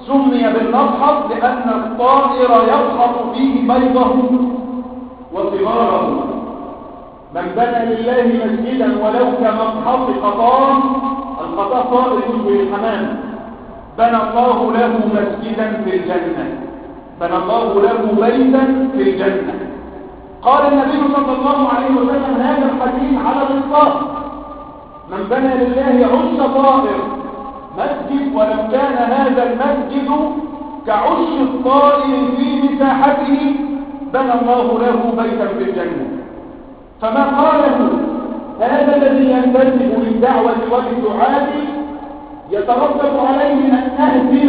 سمي بالمصحف لأن الطائر يضحط فيه بيضه وصغاره. من بنى لله مسجدا ولو كمصحف قطان، القطان طائر يشبه الحمام، بنى الله له مسجدا في الجنة، بنى الله له بيتا في الجنة. قال النبي صلى الله عليه وسلم هذا الحديث على الإطلاق: من بنى لله عش طائر مسجد ولو كان هذا المسجد كعش الطائر في مساحته، بنى الله له بيتا في الجنة. فما قاله هذا الذي ينتسب للدعوة وللدعاة يترتب عليه أن نهدم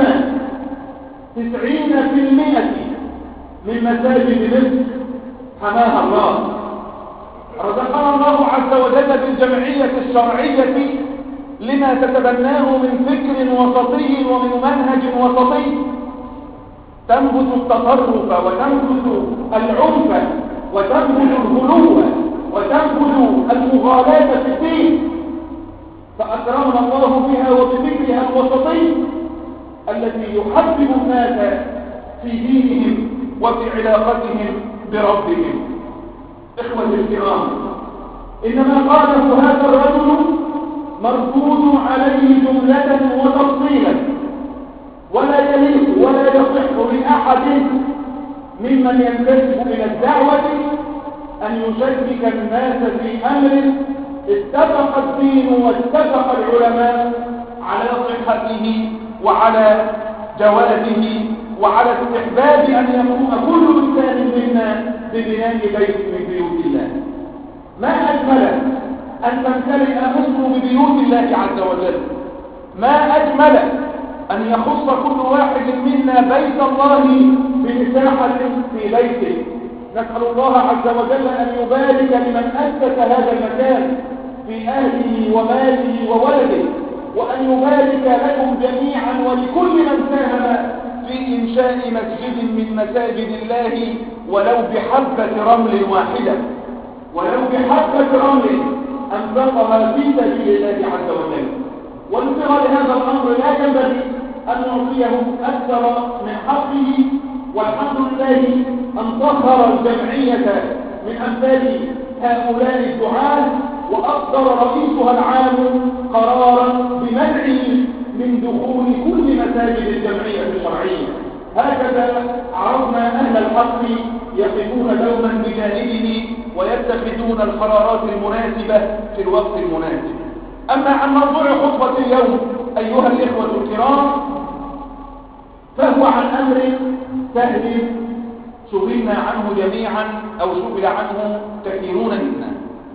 90% من مساجد مصر حماها الله. رزقنا الله عز وجل بالجمعية الشرعية لما تتبناه من فكر وسطي ومن منهج وسطي، تنبت التطرف وتنبت العنف وتنبت الغلو وتنبت المغالاة في الدين، فأكرمنا الله بها وبفكرها الوسطي التي يحبب الناس في دينهم وفي علاقتهم بربهم. إخوة الكرام، إنما قاله هذا الرجل مردود عليه جملة وتفصيلا، ولا يليق ولا يصح لأحد ممن ينتسب إلى الدعوة أن يشكك الناس في أمر اتفق الدين واتفق العلماء على صحته وعلى جوازه وعلى استحباب أن يقوم كل إنسان منا ببناء بيت من بيوت الله. ما أجمل أن تمتلئ مصر ببيوت الله عز وجل، ما أجمل أن يخص كل واحد منا بيت الله بمساحة في بيته. نسأل الله عز وجل أن يبارك لمن أسس هذا المكان في أهله وماله وولده، وأن يبارك لكم جميعا ولكل من ساهم في إنشاء مسجد من مساجد الله ولو بحبة رمل واحدة، ولو بحبة رمل أنفقها في سبيل الله عز وجل. وانتظر لهذا الأمر لا ينبغي أن نعطيه أكثر من حقه، والحمد لله أن طهر الجمعية من أمثال هؤلاء الدعاة، وأصدر رئيسها العام قرارا بمنع من دخول كل مساجد الجمعية الشرعية. هكذا عرفنا أهل الحق يقفون دوما بجانبه ويتخذون القرارات المناسبة في الوقت المناسب. أما عن موضوع خطبة اليوم أيها الإخوة الكرام، فهو عن أمر سهل سئلنا عنه جميعا أو سئل عنه كثيرون منا،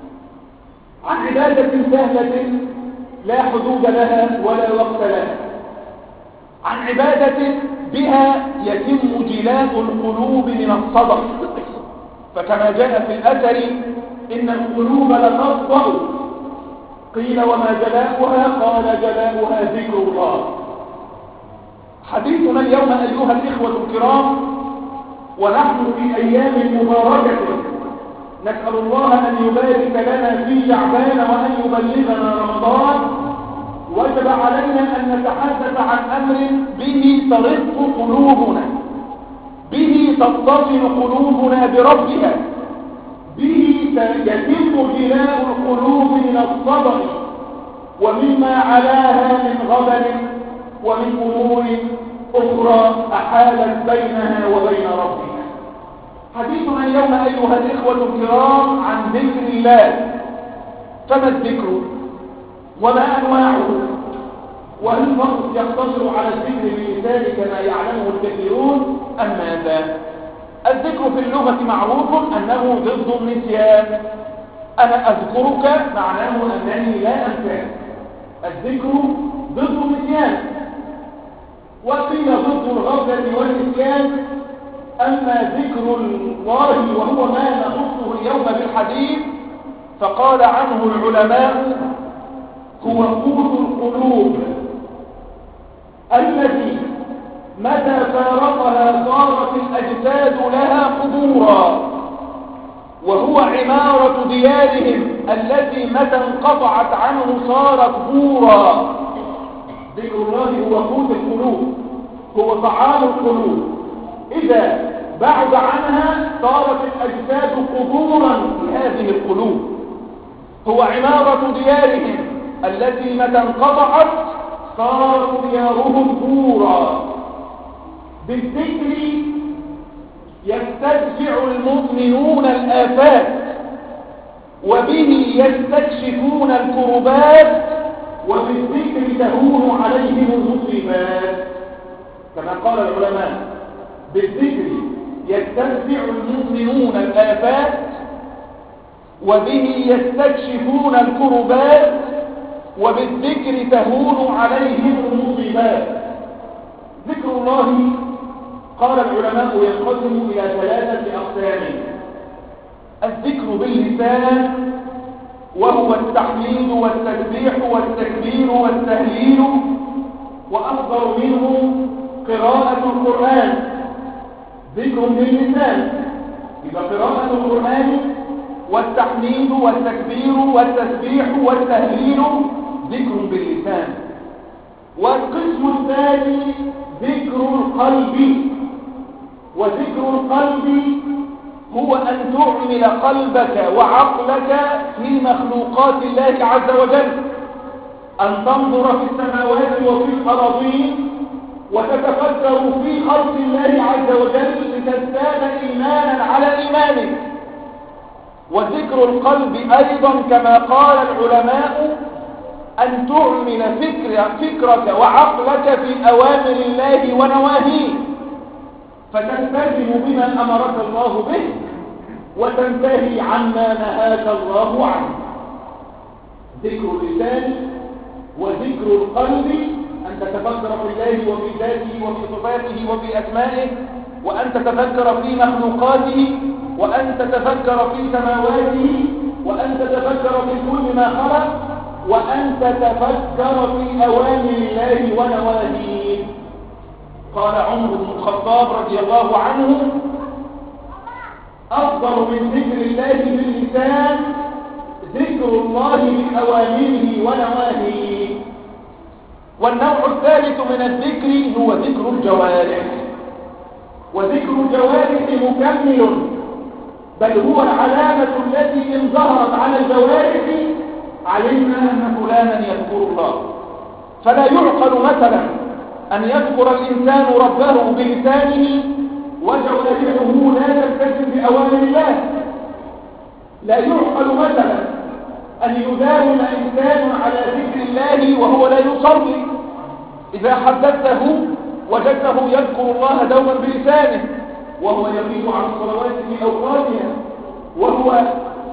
عن عبادة سهلة لا حدود لها ولا وقت لها، عن عبادة بها يتم جلاء القلوب من الصدق. فكما جاء في الأثر إن القلوب لتطبع، قيل وما جلاؤها؟ قال جلاؤها ذكر الله. حديثنا اليوم أيها الإخوة الكرام ونحن في أيام مباركة، نسأل الله أن يبارك لنا في شعبان وأن يبلغنا رمضان، وجب علينا أن نتحدث عن أمر به ترق قلوبنا، به تتصل قلوبنا بربها، به يتم جلاء القلوب من الصبر ومما علاها من غضب ومن أمور أخرى أحالت بينها وبين ربها. حديثنا اليوم أيها الإخوة الكرام عن ذكر الله. فما الذكر وما أنواعه؟ وهل فقط يقتصر على الذكر بلسان كما يعلمه الكثيرون أم ماذا؟ الذكر في اللغة معروف أنه ضد النسيان. أنا أذكرك معناه أنني لا أنساك. الذكر ضد النسيان، وقيل ضد الغفلة والنسيان. أما ذكر الله وهو ما نخصه اليوم بالحديث فقال عنه العلماء هو قوت القلوب الذي متى فارقها صارت الأجساد لها قبورا، وهو عمارة ديارهم التي متى انقطعت عنه صارت بورا. ذكر الله هو قوت القلوب. هو طعام القلوب، إذا بعد عنها صارت الأجساد قبورا لهذه القلوب. هو عمارة ديارهم التي متى انقطعت صارت ديارهم بورا. بالذكر يستدفع المؤمنون الآفات، وبه يستكشفون الكربات، وبالذكر تهون عليهم المصيبات. كما قال العلماء: بالذكر يستدفع المؤمنون الآفات، وبه يستكشفون الكربات، وبالذكر تهون عليهم المصيبات. ذكر الله قال العلماء ينقسم إلى 3 أقسام: الذكر باللسان، وهو التحميد والتسبيح والتكبير والتهليل، وأفضل منه قراءة القرآن. ذكر باللسان يبقى قراءة القرآن والتحميد والتكبير والتسبيح والتهليل ذكر باللسان. والقسم الثاني ذكر القلب. وذكر القلب هو أن تعمل قلبك وعقلك في مخلوقات الله عز وجل، أن تنظر في السماوات وفي الأراضين وتتفكر في خلق الله عز وجل لتزداد إيمانا على إيمانك. وذكر القلب أيضا كما قال العلماء أن تعمل فكرك وعقلك في أوامر الله ونواهيه، فتلتزم بما أمرك الله به وتنتهي عما نهاك الله عنه. ذكر اللسان وذكر القلب أن تتفكر في الله وفي ذاته وفي صفاته وفي أسمائه، وأن تتفكر في مخلوقاته، وأن تتفكر في سماواته، وأن تتفكر في كل ما خلق، وأن تتفكر في أوامر الله ونواهيه. قال عمر بن الخطاب رضي الله عنه: أفضل من ذكر الله باللسان ذكر الله بأوامره ونواهيه. والنوع الثالث من الذكر هو ذكر الجوارح. وذكر الجوارح مكمل، بل هو العلامة التي إن ظهرت على الجوارح علمنا أن فلانا يذكر الله. فلا يعقل مثلا أن يذكر الإنسان ربه بلسانه وجوارحه لا تلتزم بأوامر الله. لا يعقل مثلا أن يداوم إنسان على ذكر الله وهو لا يصلي. إذا حدثته وجدته يذكر الله دوما بلسانه وهو يغيب عن الصلوات في أوقاتها، وهو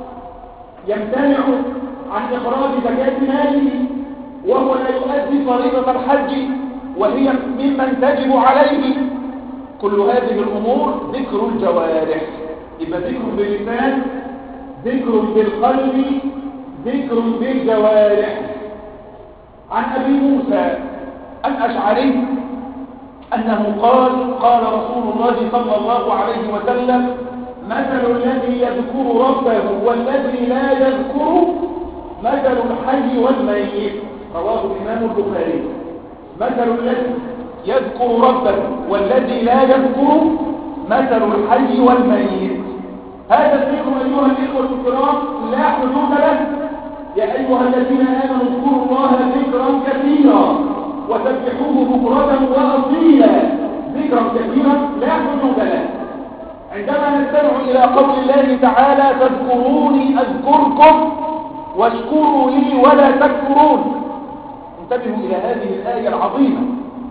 يمتنع عن إخراج زكاة ماله، وهو لا يؤدي فريضة الحج وهي ممن تجب عليه. كل هذه الأمور ذكر الجوارح. يبقى ذكر باللسان، ذكر بالقلب، ذكر بالجوارح. عن أبي موسى الأشعري أنه قال رسول الله صلى الله عليه وسلم: مثل الذي يذكر ربه والذي لا يذكر مثل الحي والميت. رواه الإمام البخاري. مثل الذي يذكر ربه والذي لا يذكر مثل الحي والميت. هذا الذكر أيها الإخوة الكرام لا حدود له. يا أيها الذين آمنوا اذكروا الله ذكرا كثيرا وسبحوه بكرة وأصيلا. ذكرا كثيرا لا حدود له. عندما نستمع إلى قول الله تعالى: فاذكروني أذكركم واشكروا لي ولا تكفرون. انتبهوا إلى هذه الآية العظيمة: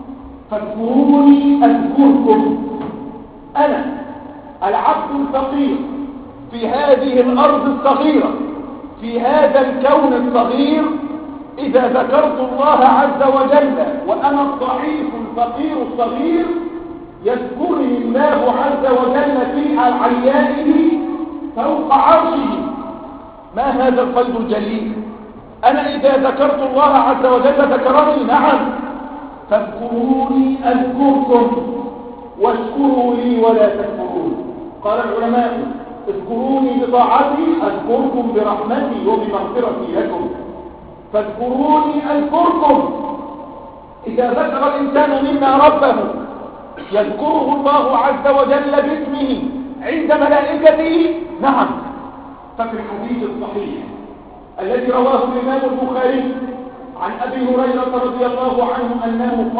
فاذكروني أذكركم. أنا العبد الفقير في هذه الأرض الصغيرة، في هذا الكون الصغير، إذا ذكرت الله عز وجل وأنا الضعيف الفقير الصغير يذكرني الله عز وجل في عليائه فوق عرشه. ما هذا الفيض الجليل! أنا إذا ذكرت الله عز وجل ذكرني. نعم. فاذكروني أذكركم واشكروا لي ولا تكفرون. قال العلماء: اذكروني بطاعتي أذكركم برحمتي وبمغفرتي لكم. فاذكروني أذكركم. إذا ذكر الإنسان منا ربه يذكره الله عز وجل باسمه عند ملائكته؟ نعم. ففي الحديث الصحيح الذي رواه الإمام البخاري عن أبي هريرة رضي الله عنه أنه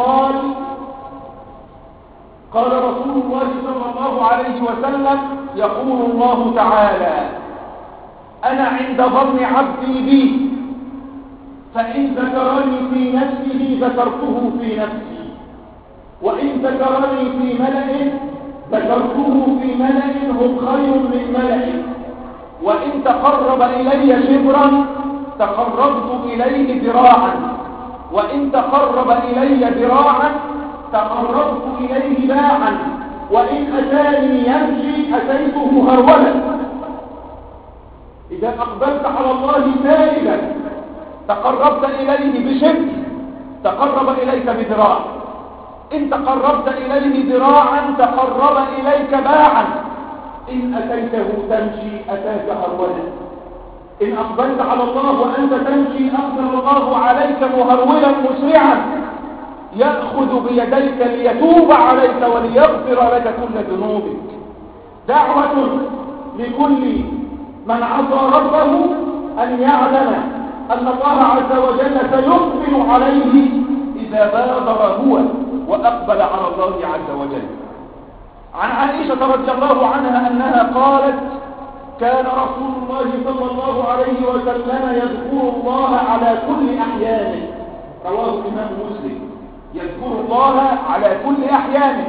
قال رسول الله صلى الله عليه وسلم: يقول الله تعالى: أنا عند ظن عبدي بي، فإن ذكرني في نفسه ذكرته في نفسي، وإن ذكرني في ملأ ذكرته في ملأ هم خير من ملأ، وإن تقرب إلي شبرا تقربت إليه ذراعا، وإن تقرب إلي ذراعا تقربت إليه باعا، وإن أتاني يمشي أتيته هرولا. إذا أقبلت على الله تائبا تقربت إليه بشبر تقرب إليك بذراع، إن تقربت إليه ذراعا تقرب إليك باعا، إن أتيته تمشي أتاك هرولا. إن أقبلت على الله وأنت تمشي أقبل الله عليك مهرولا مسرعا، يأخذ بيديك ليتوب عليك وليغفر لك كل ذنوبك. دعوة لكل من عصى ربه أن يعلم أن الله عز وجل سيقبل عليه إذا بادر هو وأقبل على الله عز وجل. عن عائشة رضي الله عنها أنها قالت: كان رسول الله صلى الله عليه وسلم يذكر الله على كل أحيانه. رواه الإمام مسلم. يذكر الله على كل أحيانه،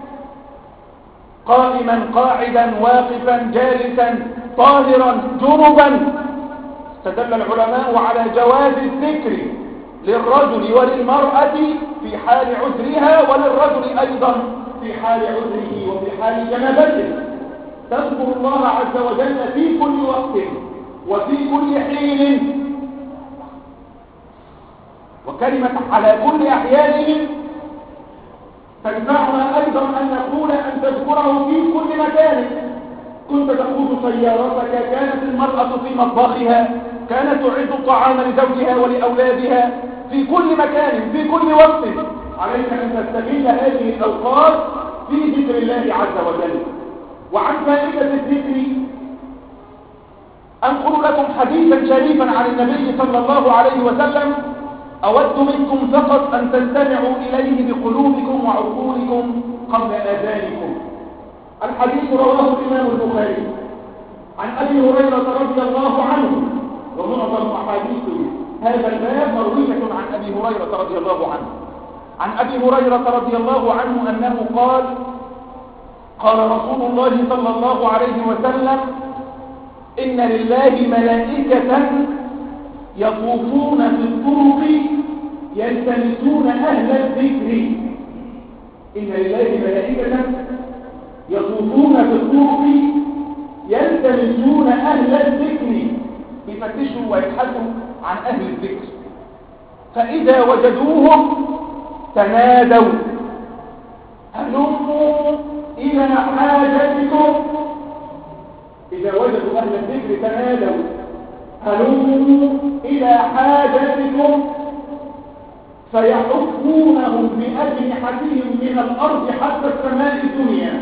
قائما قاعدا واقفا جالسا طاهرا جنبا. استدل العلماء على جواز الذكر للرجل وللمرأة في حال عذرها، وللرجل أيضا في حال عذره وفي حال جنابته. تذكر الله عز وجل في كل وقت وفي كل حين. وكلمة على كل أحيانه تجمعنا أيضا أن نقول أن تذكره في كل مكان. كنت تقود سيارتك، كانت المرأة في مطبخها، كانت تعد الطعام لزوجها ولأولادها، في كل مكان في كل وقت عليك أن تستغل هذه الأوقات في ذكر الله عز وجل. وعن فائدة الذكر أنقل لكم حديثا شريفا عن النبي صلى الله عليه وسلم: أود منكم فقط أن تستمعوا إليه بقلوبكم وعقولكم قبل آذانكم. الحديث رواه الإمام البخاري عن أبي هريرة رضي الله عنه، ومعظم أحاديث هذا الباب مروية عن أبي هريرة رضي الله عنه. عن أبي هريرة رضي الله عنه أنه قال: قال رسول الله صلى الله عليه وسلم: إن لله ملائكة يطوفون في الطرق يلتمسون أهل الذكر. إن لله ملائكة يطوفون في الطرق يلتمسون أهل الذكر، يفتشوا ويبحثوا عن أهل الذكر، فإذا وجدوهم تنادوا: هلموا إلى حاجتكم. إذا وجدوا أهل الذكر تنادوا: هلموا إلى حاجتكم، فيحفونهم بأجنحتهم من الأرض حتى السماء الدنيا.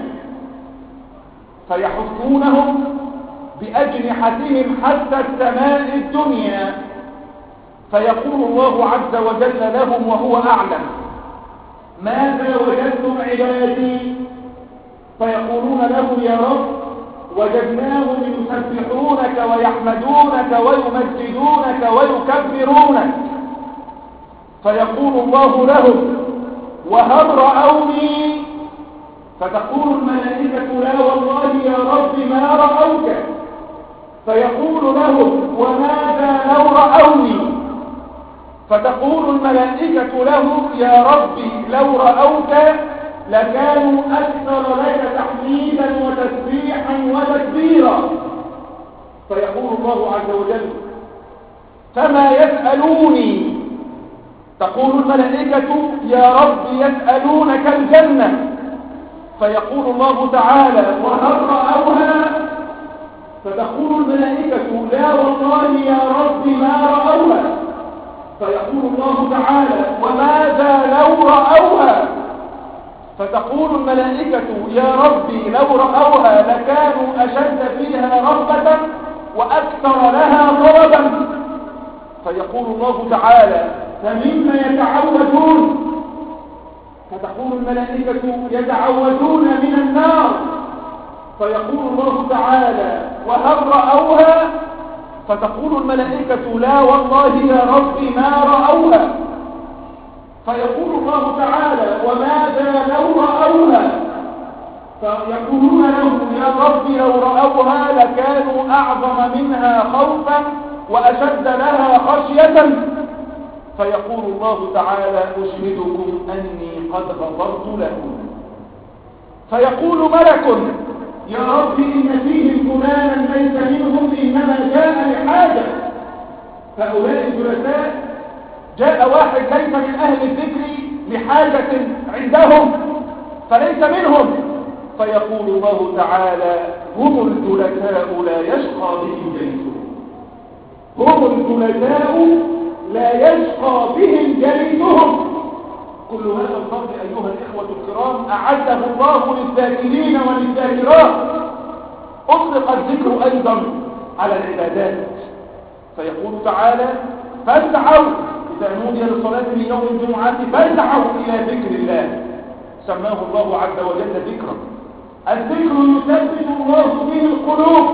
فيحفونهم بأجنحتهم حتى السماء الدنيا، فيقول الله عز وجل لهم وهو أعلم: ماذا وجدتم عبادي؟ فيقولون له: يا رب وجدناهم يسبحونك ويحمدونك ويمجدونك ويكبرونك. فيقول الله لهم: وهل رأوني؟ فتقول الملائكة: لا والله يا رب ما رأوك. فيقول لهم: وماذا لو رأوني؟ فتقول الملائكة له: يا رب لو رأوك لكانوا أكثر لك تحميدا وتسبيحا وتكبيرا. فيقول الله عز وجل: فما يسألوني؟ تقول الملائكة: يا رب يسألونك الجنة. فيقول الله تعالى: وهل رأوها؟ فتقول الملائكة: لا والله يا رب ما رأوها. فيقول الله تعالى: وماذا لو رأوها؟ فتقول الملائكة يا ربي لو رأوها لكانوا أشد فيها رغبة وأكثر لها طلبا. فيقول الله تعالى فمما يتعوذون؟ فتقول الملائكة يتعوذون من النار. فيقول الله تعالى وهل رأوها؟ فتقول الملائكة لا والله يا ربي ما رأوها. فيقول الله تعالى وماذا لو رأوها؟ فيقولون له يا ربي لو رأوها لكانوا أعظم منها خوفا وأشد لها خشية. فيقول الله تعالى أشهدكم أني قد غفرت لكم. فيقول ملك يا رب إن فيهم فلانا ليس منهم إنما جاء لحاجة. هؤلاء الجلساء جاء واحد ليس من أهل الذكر لحاجة عندهم فليس منهم. فيقول الله تعالى هم الجلساء لا يشقى بهم جليسهم. هم الجلساء لا يشقى بهم جليسهم. كل هذا الفضل أيها الإخوة الكرام أعده الله للذاكرين وللذاكرات. أطلق الذكر أيضا على العبادات. فيقول تعالى فاسعوا إذا نودي للصلاة من يوم الجمعة فاسعوا إلى ذكر الله. سماه الله عز وجل ذكرا. الذكر يثبت الله به القلوب.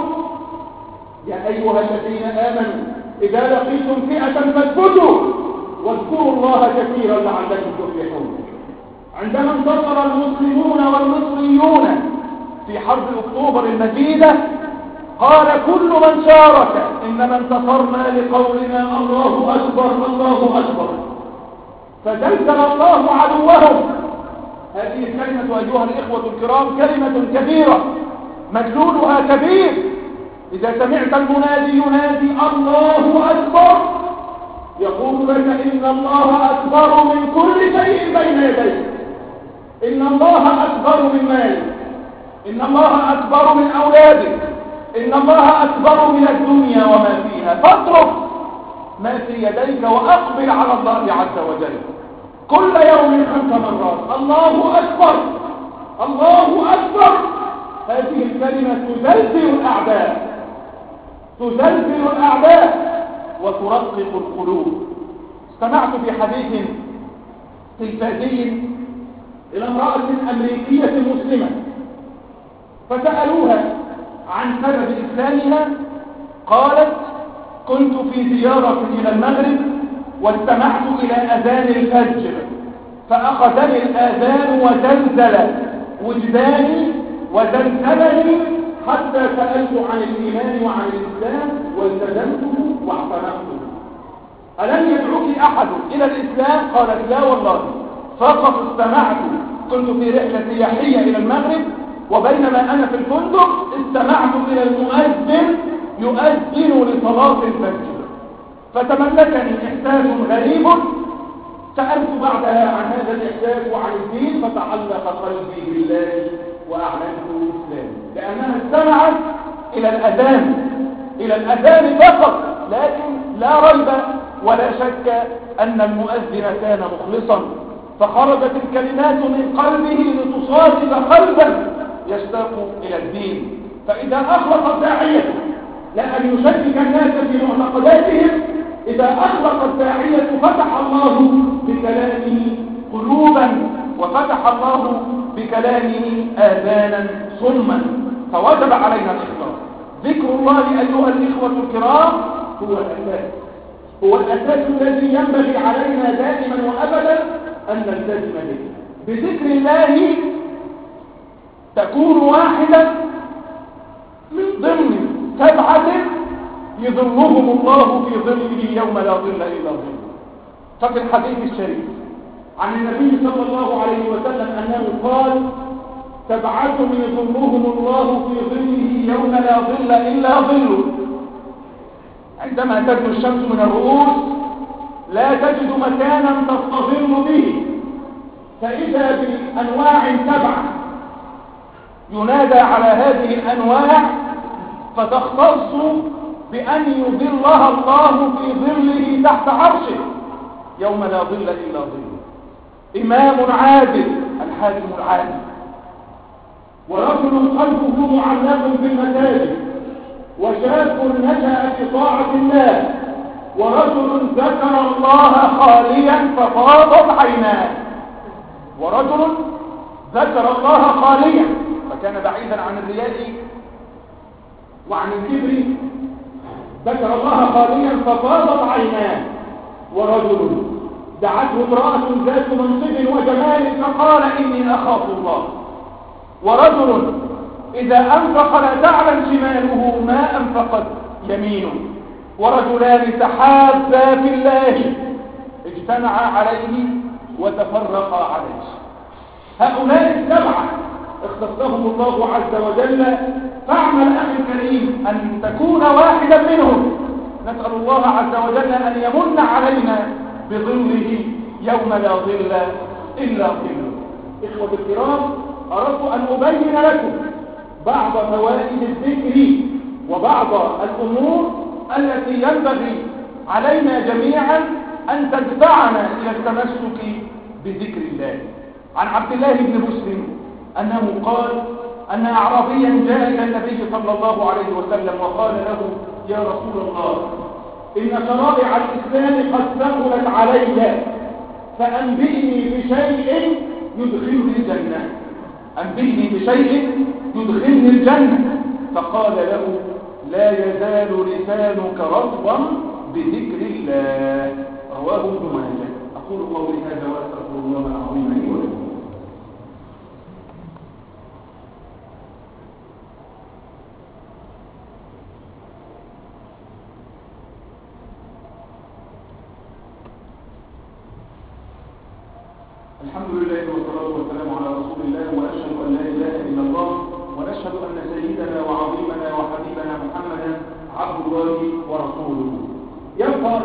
يا أيها الذين آمنوا إذا لقيتم فئة فاثبتوا واذكروا الله كثيرا لعلكم تفلحون. عندما انتصر المسلمون والمصريون في حرب أكتوبر المجيدة قال كل من شارك إنما انتصرنا لقولنا الله أكبر الله أكبر، فزلزل الله عدوهم. هذه الكلمة أيها الإخوة الكرام كلمة كبيرة مدلولها كبير. إذا سمعت المنادي ينادي الله أكبر يقول لك إن الله أكبر من كل شيء بين يديك. إن الله أكبر من مالك، إن الله أكبر من أولادك، إن الله أكبر من الدنيا وما فيها. فاترك ما في يديك وأقبل على الله عز وجل. كل يوم 5 مرات الله أكبر الله أكبر. هذه الكلمة تزلزل الأعداء، تزلزل الأعداء وترقق القلوب. استمعت بحديث تلفزيوني إلى امرأة أمريكية مسلمة فسألوها عن سبب إسلامها. قالت كنت في زيارة إلى المغرب واستمعت إلى أذان الفجر فأخذني الآذان وزلزل وجداني وزلزلني حتى سألت عن الإيمان وعن الإسلام والتزمته واعتنقته. ألم يدعوك أحد إلى الإسلام؟ قالت لا والله، فقط استمعت. كنت في رحلة سياحية إلى المغرب وبينما أنا في الفندق استمعت إلى المؤذن يؤذن لصلاة الفجر فتملكني إحساس غريب. سألت بعدها عن هذا الإحساس وعن الدين فتعلق قلبي بالله وأعلنت الإسلام لأنها استمعت إلى الأذان فقط. لكن لا ريب ولا شك أن المؤذن كان مخلصا فخرجت الكلمات من قلبه لتصادق قلبا يشتاق إلى الدين. فإذا أخلص الداعية لا أن يشكك الناس في معتقداتهم، إذا أخلص الداعية فتح الله بكلامه قلوبا وفتح الله بكلامه آذانا صما. فوجب علينا الإخلاص. ذكر الله أيها الإخوة الكرام هو الأساس، هو الأساس الذي ينبغي علينا دائما وأبدا أن نلتزم به. بذكر الله تكون واحدة من ضمن 7 يظلهم الله في ظله يوم لا ظل إلا ظله. ففي الحديث الشريف عن النبي صلى الله عليه وسلم أنه قال 7 يظلهم الله في ظله يوم لا ظل إلا ظله. عندما تدنو الشمس من الرؤوس لا تجد مكانا تستظل به، فإذا بأنواع 7 ينادى على هذه الأنواع فتختص بأن يظلها الله في ظله تحت عرشه يوم لا ظل إلا ظله. إمام عادل الحاكم العادل، ورجل قلبه معلق بالمساجد، وشاب نشأ في طاعة الله، ورجل ذكر الله خاليا ففاضت عيناه. ورجل ذكر الله خاليا فكان بعيدا عن الرياء وعن الكبر، ذكر الله خاليا ففاضت عيناه. ورجل دعته امرأة ذات منصب وجمال فقال إني أخاف الله. ورجل إذا أنفق لا تعلم شماله ما أنفقت يمينه. ورجلان تحابا في الله اجتمعا عليه وتفرقا عليه. هؤلاء السبعة اختصهم الله عز وجل، فاعمل أخي الكريم أن تكون واحدا منهم. نسأل الله عز وجل أن يمن علينا بظله يوم لا ظل إلا ظله. إخوة الكرام، أردت أن أبين لكم بعض فوائد الذكر وبعض الأمور التي ينبغي علينا جميعا أن تدفعنا إلى التمسك بذكر الله. عن عبد الله بن مسلم أنه قال أن أعرابيا جاء إلى النبي صلى الله عليه وسلم وقال له: يا رسول الله، إن شرائع الإسلام قد ثقلت علي، فأنبئني بشيء يدخلني الجنة. أنبئني بشيء يدخلني الجنة. فقال له: لا يزال لسانك رطبا بذكر الله. رواه ابن ماجه. أقول قولي هذا وأستغفر الله العظيم لي ولكم. الحمد لله والصلاة والسلام على رسول الله، ونشهد أن لا إله إلا الله، ونشهد أن سيدنا وعظيمنا وحبيبنا محمدا عبد الله ورسوله. ينبغي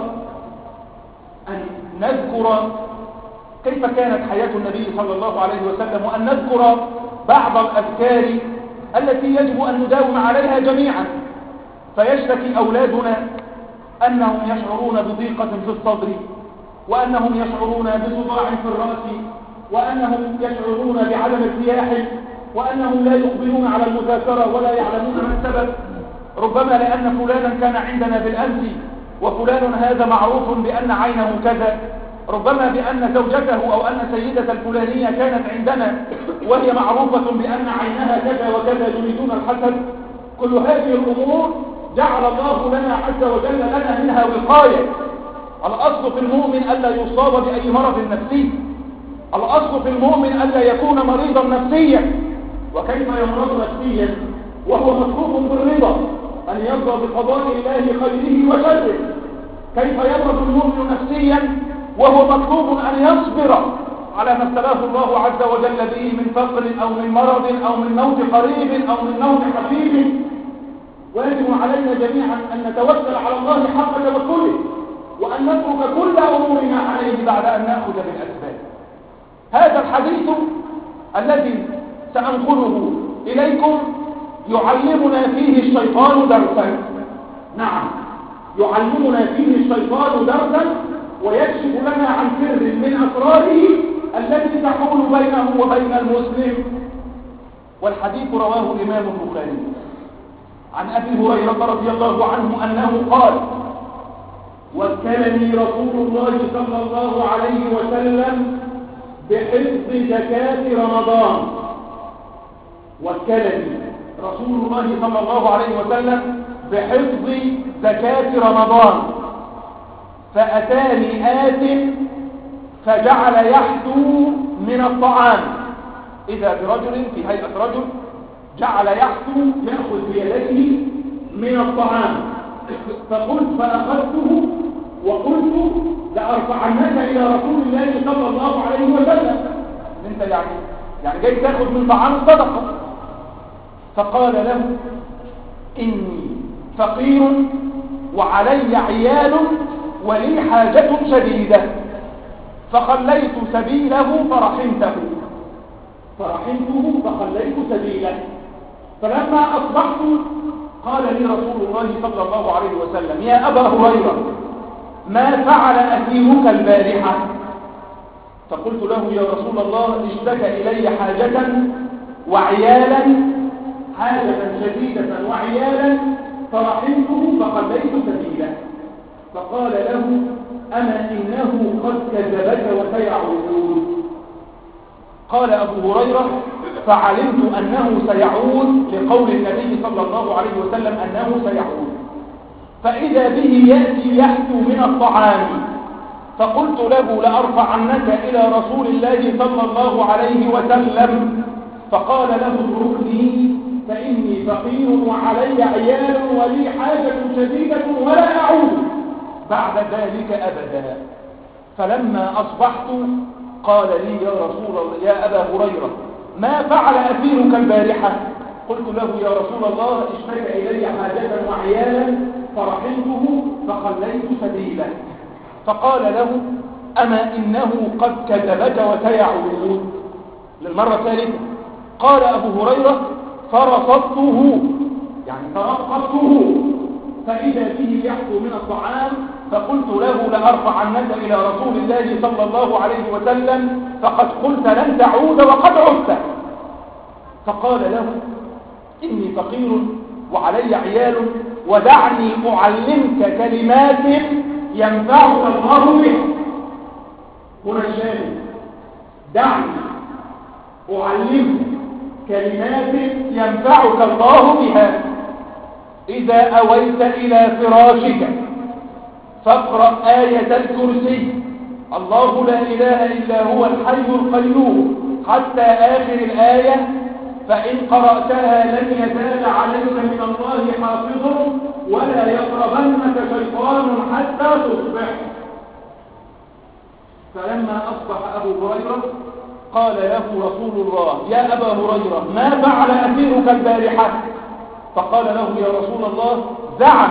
أن نذكر كيف كانت حياة النبي صلى الله عليه وسلم، وأن نذكر بعض الأذكار التي يجب أن نداوم عليها جميعا. فيشتكي أولادنا أنهم يشعرون بضيقة في الصدر، وأنهم يشعرون بصداع في الرأس، وأنهم يشعرون بعدم ارتياح، وأنهم لا يقبلون على المذاكرة ولا يعلمون ما السبب. ربما لأن فلانا كان عندنا بالأمس، وفلان هذا معروف بأن عينه كذا، ربما بأن زوجته أو أن سيدة الفلانية كانت عندنا وهي معروفة بأن عينها كذا وكذا، يريدون الحسد. كل هذه الأمور جعل الله لنا عز وجل لنا منها وقاية. الأصل في المؤمن ألا يصاب بأي مرض نفسي، الأصل في المؤمن ألا يكون مريضا نفسيا. وكيف يمرض نفسيا وهو مطلوب بالرضا، أن يرضى بقضاء الله خيره وشره؟ كيف يمرض المؤمن نفسيا وهو مطلوب أن يصبر على ما ابتلاه الله عز وجل به من فقر أو من مرض أو من موت قريب أو من موت حبيب؟ ويجب علينا جميعا أن نتوكل على الله حق توكله، وأن نترك كل أمورنا عليه بعد أن نأخذ بالأسباب. هذا الحديث الذي سأنقله إليكم يعلمنا فيه الشيطان درسا. نعم، يعلمنا فيه الشيطان درسا ويكشف لنا عن سر من أسراره التي تحول بينه وبين المسلم. والحديث رواه الإمام البخاري عن أبي هريرة رضي الله عنه أنه قال: وكلني رسول الله صلى الله عليه وسلم بحفظ زكاة رمضان. وكلني رسول الله صلى الله عليه وسلم بحفظ زكاة رمضان، فأتاني آت فجعل يحدو من الطعام. إذا برجل في هيئة رجل جعل يحدو يأخذ بيديه من الطعام، فقلت فأخذته وقلت لأرفعنك إلى رسول الله صلى الله عليه وسلم. انت يعني جاي تاخذ من طعام الصدقة. فقال له: إني فقير وعلي عيال ولي حاجة شديدة، فخليت سبيله فرحمته فخليت سبيله. فلما أصبحت قال لي رسول الله صلى الله عليه وسلم: يا أبا هريرة، ما فعل أثيرك البارحة؟ فقلت له يا رسول الله اشتكى إلي حاجة وعيالا، حاجة شديدة وعيالا، فرحمته فخليت سبيله. فقال له أما إنه قد كذبك وسيعود. قال أبو هريرة فعلمت أنه سيعود لقول النبي صلى الله عليه وسلم أنه سيعود، فإذا به يأتي يحثو من الطعام، فقلت له لأرفعنك إلى رسول الله صلى الله عليه وسلم، فقال له اتركني فإني فقير وعلي عيال ولي حاجة شديدة ولا أعود بعد ذلك أبدا. فلما أصبحت قال لي يا رسول الله يا أبا هريرة ما فعل أسيرك البارحة؟ قلت له يا رسول الله اشتكى إلي حاجة وعيالا فرحمته فخليت سبيله. فقال له أما إنه قد كذبك وسيعود للمرة الثالثة. قال أبو هريرة فرصدته يعني ترقبته فإذا به يحثو من الطعام، فقلت له لأرفعنك إلى رسول الله صلى الله عليه وسلم فقد قلت لن تعود وقد عدت. فقال له إني فقير وعلي عيال ودعني أعلمك كلمات ينفعك الله به. هنا الشاهد دعني أعلمك كلمات ينفعك الله بها. إذا أويت إلى فراشك فاقرأ آية الكرسي الله لا إله إلا هو الحي القيوم حتى آخر الآية، فإن قرأتها لن يزال عليك من الله حافظ ولا يقربنك شيطان حتى تصبح. فلما أصبح أبو هريرة قال له رسول الله يا أبا هريرة ما فعل أسيرك البارحة؟ فقال له يا رسول الله زعم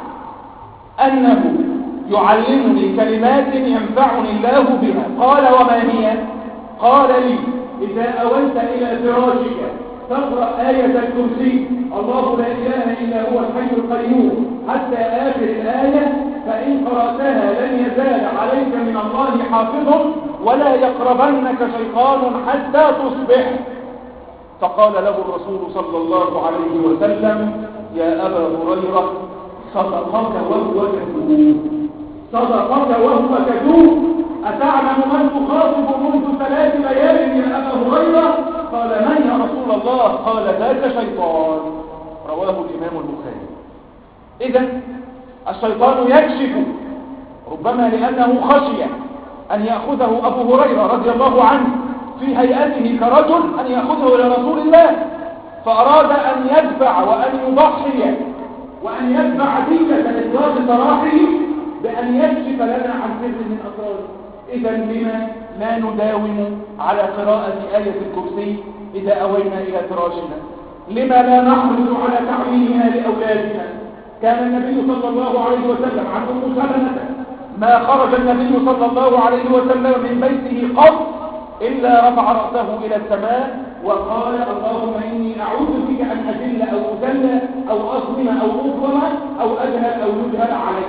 أنه يعلمني كلمات ينفعني الله بها. قال وما هي؟ قال لي إذا أويت إلى فراشك تقرأ آية الكرسي الله لا إله إلا هو الحي القيوم حتى آخر الآية، فإن قرأتها لن يزال عليك من الله حافظ ولا يقربنك شيطان حتى تصبح. فقال له الرسول صلى الله عليه وسلم يا أبا هريرة صدقك وهو كذوب، صدقك وهو كذوب، أتعلم من تخاطب منذ 3 ليال يا أبا هريرة؟ قال من يا رسول الله؟ قال ذاك شيطان. رواه الإمام البخاري. إذن الشيطان يكشف ربما لأنه خشي أن يأخذه أبو هريرة رضي الله عنه في هيئته كرجل أن يأخذه إلى رسول الله، فأراد أن يدفع وأن يضحي وأن يدفع دية إطلاق سراحه بأن يكشف لنا عن سر من أسراره. إذا لما لا نداوم على قراءة آية الكرسي إذا أوينا إلى فراشنا؟ لما لا نحرص على تعليمها لأولادنا؟ كان النبي صلى الله عليه وسلم عن أم سلمة ما خرج النبي صلى الله عليه وسلم من بيته قط إلا رفع رأسه إلى السماء وقال اللهم إني أعوذ بك أن أذل أو أذل أو أظلم أو أظلم أو أجهل أو يجهل علي.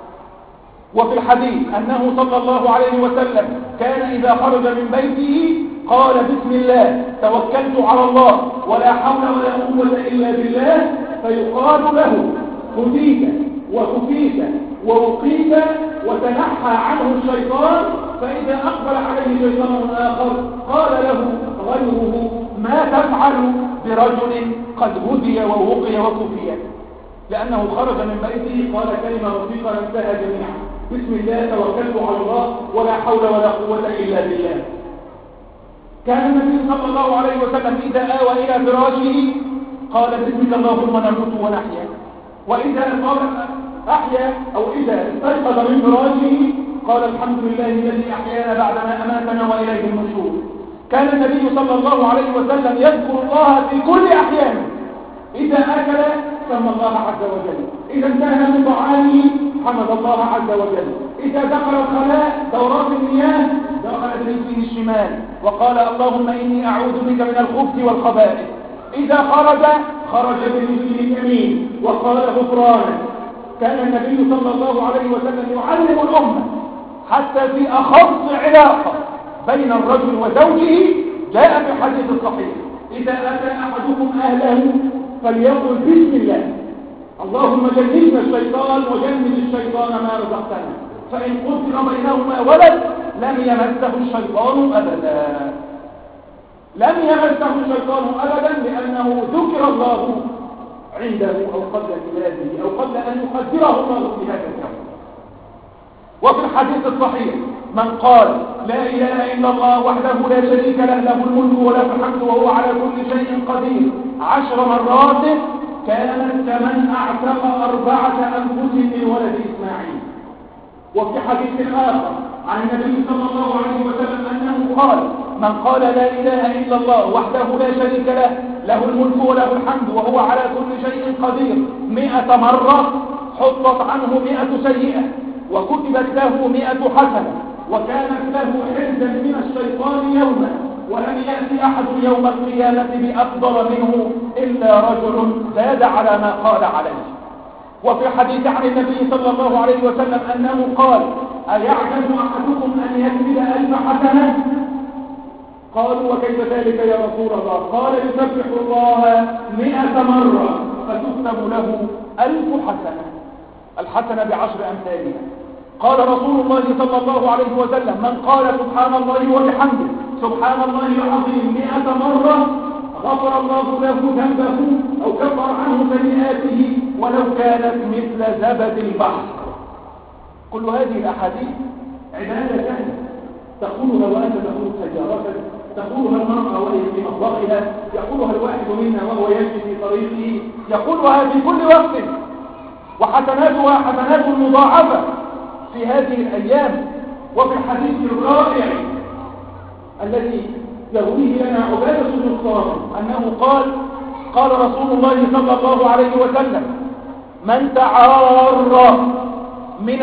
وفي الحديث أنه صلى الله عليه وسلم كان إذا خرج من بيته قال بسم الله توكلت على الله ولا حول ولا قوة إلا بالله، فيقال له هديت وكفيت ووقيت وتنحى عنه الشيطان. فإذا أقبل عليه شيطان آخر قال له غيره ما تفعل برجل قد هدي ووقي وكفي، لأنه خرج من بيته قال كلمة رفيقة انتهى جميعا بسم الله توكلت على الله ولا حول ولا قوة إلا بالله. كان النبي صلى الله عليه وسلم إذا آوى إلى فراشه قال بسمك اللهم نموت ونحيا، وإذا أحيا أو إذا استيقظ من فراشه قال الحمد لله الذي أحيانا بعدما أماتنا وإليه النشور. كان النبي صلى الله عليه وسلم يذكر الله في كل أحيانه، إذا أكل سمى الله عز وجل، إذا انتهى من طعامه حمد الله عز وجل، إذا دخل الخلاء دورات المياه دخل برجله الشمال وقال اللهم إني أعوذ بك من الخبث والخبائث، إذا خرج برجله اليمين وقال غفرانك. كان النبي صلى الله عليه وسلم يعلم الأمة حتى في أخص علاقة بين الرجل وزوجه جاء في الحديث الصحيح: إذا أتى أحدكم أهله فليقل بسم الله، اللهم جنبنا الشيطان وجنب الشيطان ما رزقتنا، فإن قدر بينهما ولد لم يمسه الشيطان أبدا. لم يمسه الشيطان أبدا، لأنه ذكر الله عنده أو قبل ميلاده أو قبل أن يقدره الله في هذا الكون. وفي الحديث الصحيح: من قال لا إله إلا الله وحده لا شريك له، له الملك وله الحمد وهو على كل شيء قدير 10 مرات كانت كمن أعتق 4 أنفس من ولد إسماعيل. وفي حديث آخر عن النبي صلى الله عليه وسلم أنه قال: من قال لا إله إلا الله وحده لا شريك له، له الملك وله الحمد وهو على كل شيء قدير 100 مرة حطت عنه 100 سيئة وكتبت له 100 حسنة، وكانت له حرزا من الشيطان يوما، ولم يأتي أحد يوم القيامة بأفضل منه إلا رجل زاد على ما قال عليه. وفي حديث عن النبي صلى الله عليه وسلم أنه قال: أيعجز أحدكم أن يكتب 1000 حسنة؟ قالوا: وكيف ذلك يا رسول الله؟ قال: يسبح الله 100 مرة فتكتب له 1000 حسنة، الحسنة ب10 أمثالها. قال رسول الله صلى الله عليه وسلم: من قال سبحان الله وبحمده سبحان الله العظيم 100 مرة غفر الله له ذنبه أو كفر عنه سيئاته ولو كانت مثل زبد البحر. كل هذه الأحاديث عبادة سهلة تقولها وأنت تقود سيارتك، تقولها المرأة وهي في مطبخها، يقولها الواحد منا وهو يمشي في طريقه، يقولها في كل وقت، وحسناتها حسنات مضاعفة في هذه الأيام. وفي الحديث الرائع الذي يرويه لنا عبادة بن الصامت أنه قال رسول الله صلى الله عليه وسلم: من تعار من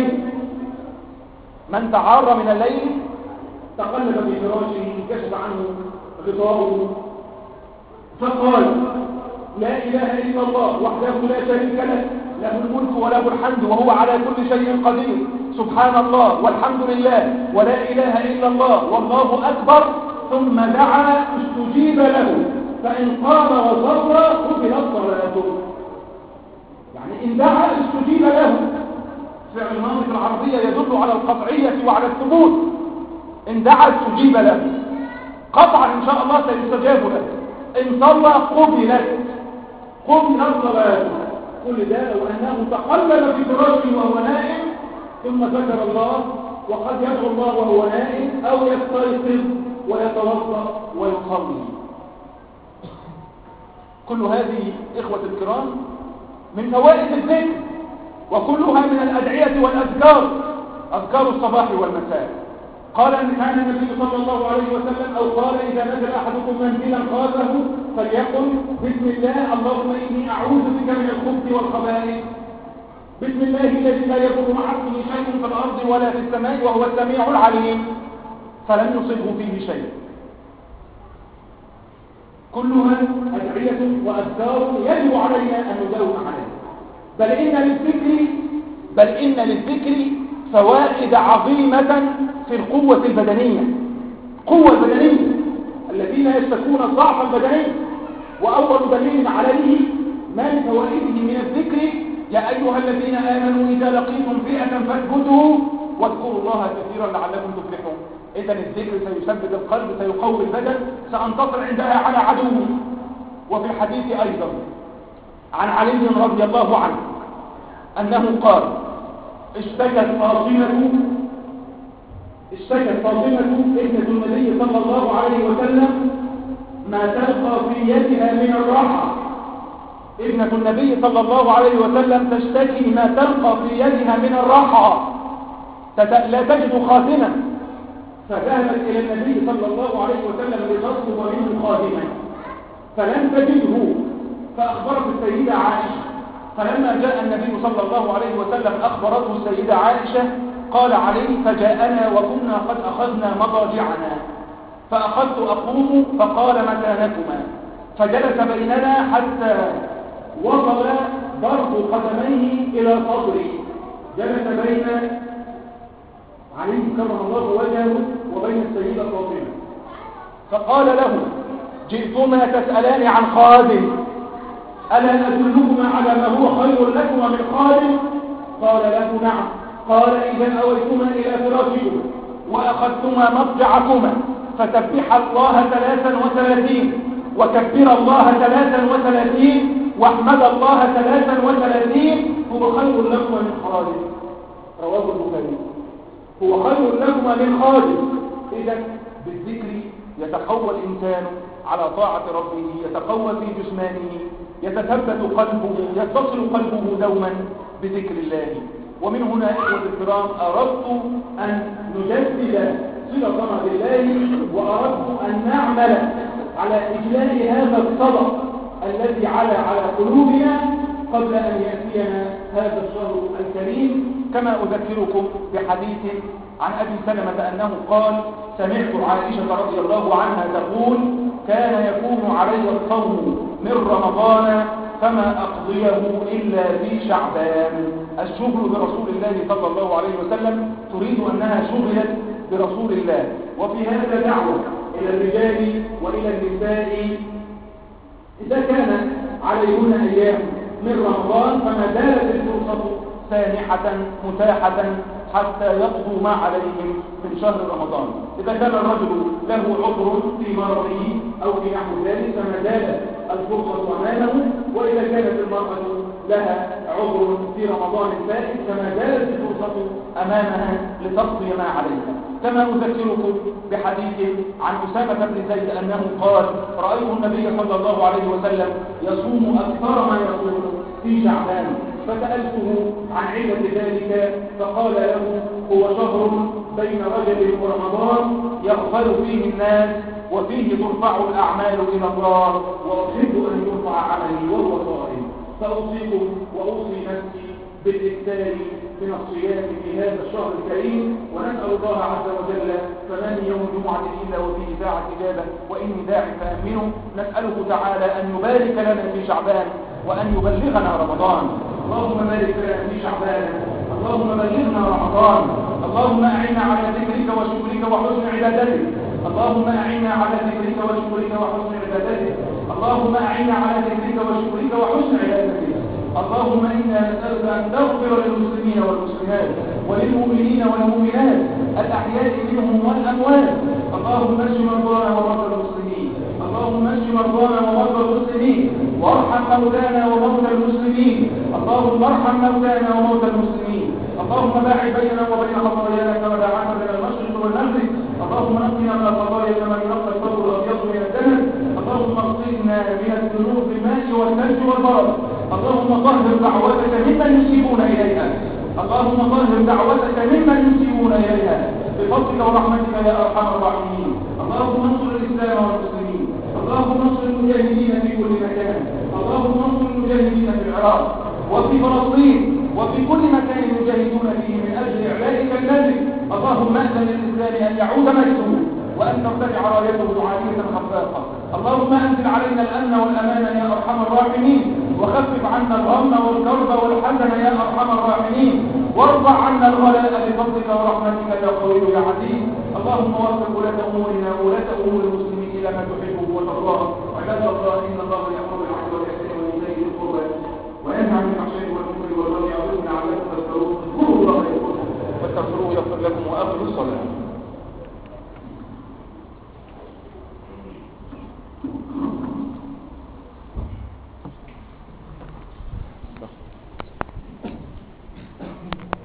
الليل تقلب في فراشه كشف عنه غطاؤه فقال: لا إله إلا الله وحده لا شريك له، له الملك وله الحمد وهو على كل شيء قدير، سبحان الله والحمد لله ولا إله إلا الله والله أكبر، ثم دعا استجيب له، فإن قام وصلى قبلت صلاته. يعني إن دعا استجيب له، فعل الماضي في العربية يدل على القطعية وعلى الثبوت. إن دعا استجيب له قطعا إن شاء الله سيستجاب له. إن صلى قبلت صلاته. كل ده لو أنه تقلب في فراشه وهو نائم ثم ذكر الله، وقد يدعو الله وهو نائم أو يستيقظ ويتوضأ ويصلي. كل هذه إخوة الكرام من فوائد الذكر، وكلها من الأدعية والأذكار، أذكار الصباح والمساء. قال أن كان النبي صلى الله عليه وسلم أو قال: إذا نزل أحدكم منزلا خافه فليقل بسم الله اللهم إني أعوذ بك من الخبث والخبائث، بسم الله الذي لا يضر مع اسمه شيء في الأرض ولا في السماء وهو السميع العليم، فلم يصبه فيه شيء. كلها أدعية وأذكار يجب علينا أن نداوم عليها. بل إن للذكر فوائد عظيمة في القوة البدنية. القوة البدنية الذين يشتكون الضعف البدني، وأول دليل عليه ما لفوائده من الذكر: يا أيها الذين آمنوا إذا لقيتم فئة فاثبتوا واذكروا الله كثيرا لعلكم تفلحون. إذا الذكر سيثبت القلب، سيقوي البدن، سأنتصر عندها على عدوي. وفي الحديث أيضا عن علي رضي الله عنه أنه قال: اشتكت فاطمة ابنة النبي صلى الله عليه وسلم ما تلقى في يدها من الراحة. ابنة النبي صلى الله عليه وسلم تشتكي ما تلقى في يدها من الراحة، لا تجد خاتمة، فذهبت إلى النبي صلى الله عليه وسلم لتطلب منه خاتما فلم تجده، فأخبرت السيدة عائشة. فلما جاء النبي صلى الله عليه وسلم أخبرته السيدة عائشة، قال علي: فجاءنا وكنا قد أخذنا مضاجعنا، فأخذت أقوم فقال: مكانكما، فجلس بيننا حتى وصل ضرب قدميه إلى صدري. جلس بين علي كرم الله وجهه وبين السيدة فاطمة، فقال له: جئتما تسألان عن خادم، ألا أدلكما على ما هو خير لكما من خادم؟ قال له: نعم. قال: إذا أويتما إلى فراشكما وأخذتما مضجعكما فسبح الله 33 وكبر الله 33 واحمد الله 33 هو خير لكما من خادم. رواه البخاري. هو خير لكما من خادم. إذا بالذكر يتقوى الإنسان على طاعة ربه، يتقوى في جسمانه، يتثبت قلبه، يتصل قلبه دوما بذكر الله. ومن هنا إخوة الكرام أردت أن نجدد صلتنا بالله، وأردت أن نعمل على إجلاء هذا الصدى الذي على قلوبنا قبل أن يأتينا هذا الشهر الكريم. كما أذكركم بحديث عن أبي سلمة أنه قال: سمعت عائشة رضي الله عنها تقول: كان يكون علي الصوم من رمضان فما أقضيه إلا في شعبان. الشغل برسول الله صلى الله عليه وسلم تريد أنها شغلت برسول الله. وفي هذا دعوة إلى الرجال وإلى النساء: إذا كان عليهن أيام من رمضان فما زالت الفرصة سانحة متاحة حتى يقضوا ما عليهم من شهر رمضان. إذا كان الرجل له عذر في مرضه أو في نحو ذلك فما زالت الفرصة أمامه، وإذا كانت المرأة لها عذر في رمضان الفائت فما زالت الفرصة أمامها لتقضي ما عليها. كما أذكركم بحديث عن أسامة بن زيد أنه قال: رأيت النبي صلى الله عليه وسلم يصوم أكثر ما يصوم في شعبان، فسألته عن علة ذلك فقال له: هو شهر بين رجب ورمضان يغفل فيه الناس وفيه ترفع الأعمال إلى الله، وأحب أن يرفع عملي وهو صائم. فأوصيكم وأوصي نفسي بالإكثار من الصيام في هذا الشهر الكريم، ونسأل الله عز وجل فما من يوم جمعة إلا وفيه ساعة إجابة وإني داع فأمنوا. نسأله تعالى أن يبارك لنا في شعبان وأن يبلغنا رمضان. اللهم بارك لنا في شعبان، اللهم بلغنا رمضان، اللهم أعنا على ذكرك وشكرك وحسن عبادتك، اللهم أعنا على ذكرك وشكرك وحسن عبادتك، اللهم أعنا على ذكرك وشكرك وحسن عبادتك. اللهم إنا نسألك أن تغفر للمسلمين والمسلمات وللمؤمنين والمؤمنات الأحياء منهم والأموات. اللهم اشف مرضانا ومرضى المسلمين، اللهم اشف مرضانا ومرضى المسلمين، وارحم موتانا وموتى المسلمين، اللهم ارحم موتانا وموتى المسلمين. اللهم باعد بيننا وبين خطايانا كما باعدنا بين المشرق والمغرب. اللهم نقنا من الخطايا كما ينقى الثوب الابيض من الدنس. اللهم اغسلنا من الذنوب بالماء والثلج والبرد. اللهم طهر دعوتك ممن يسيئون اليها، اللهم طهر دعوتك ممن يسيئون اليها بفضلك ورحمتك يا ارحم الراحمين. اللهم انصر الاسلام والمسلمين، اللهم انصر المجاهدين في كل مكان، اللهم انصر المجاهدين في العراق وفي فلسطين وفي كل مكان يجاهدون فيه من اجل اعلاء كلمتك. اللهم اذن للاسلام ان يعود مجده وان ترتفع رايته عاليه خفاقه. اللهم انزل علينا الامن والامان يا ارحم الراحمين، وخفف عنا الغم والكرب والحزن يا ارحم الراحمين، وارفع عنا الغلاء بفضلك ورحمتك يا قوي يا عزيز. اللهم وفق ولاة امورنا وولاة امور المسلمين الى ما تحبه وترضاه. عباد الله ان الله يامر بالعدل والاحسان وايتاء ذي القربى وينهى عن الفحشاء والمنكر والبغي يعظكم لعلكم تذكرون. اذكروا الله يذكركم واستغفروه يغفر لكم واقيموا الصلاه.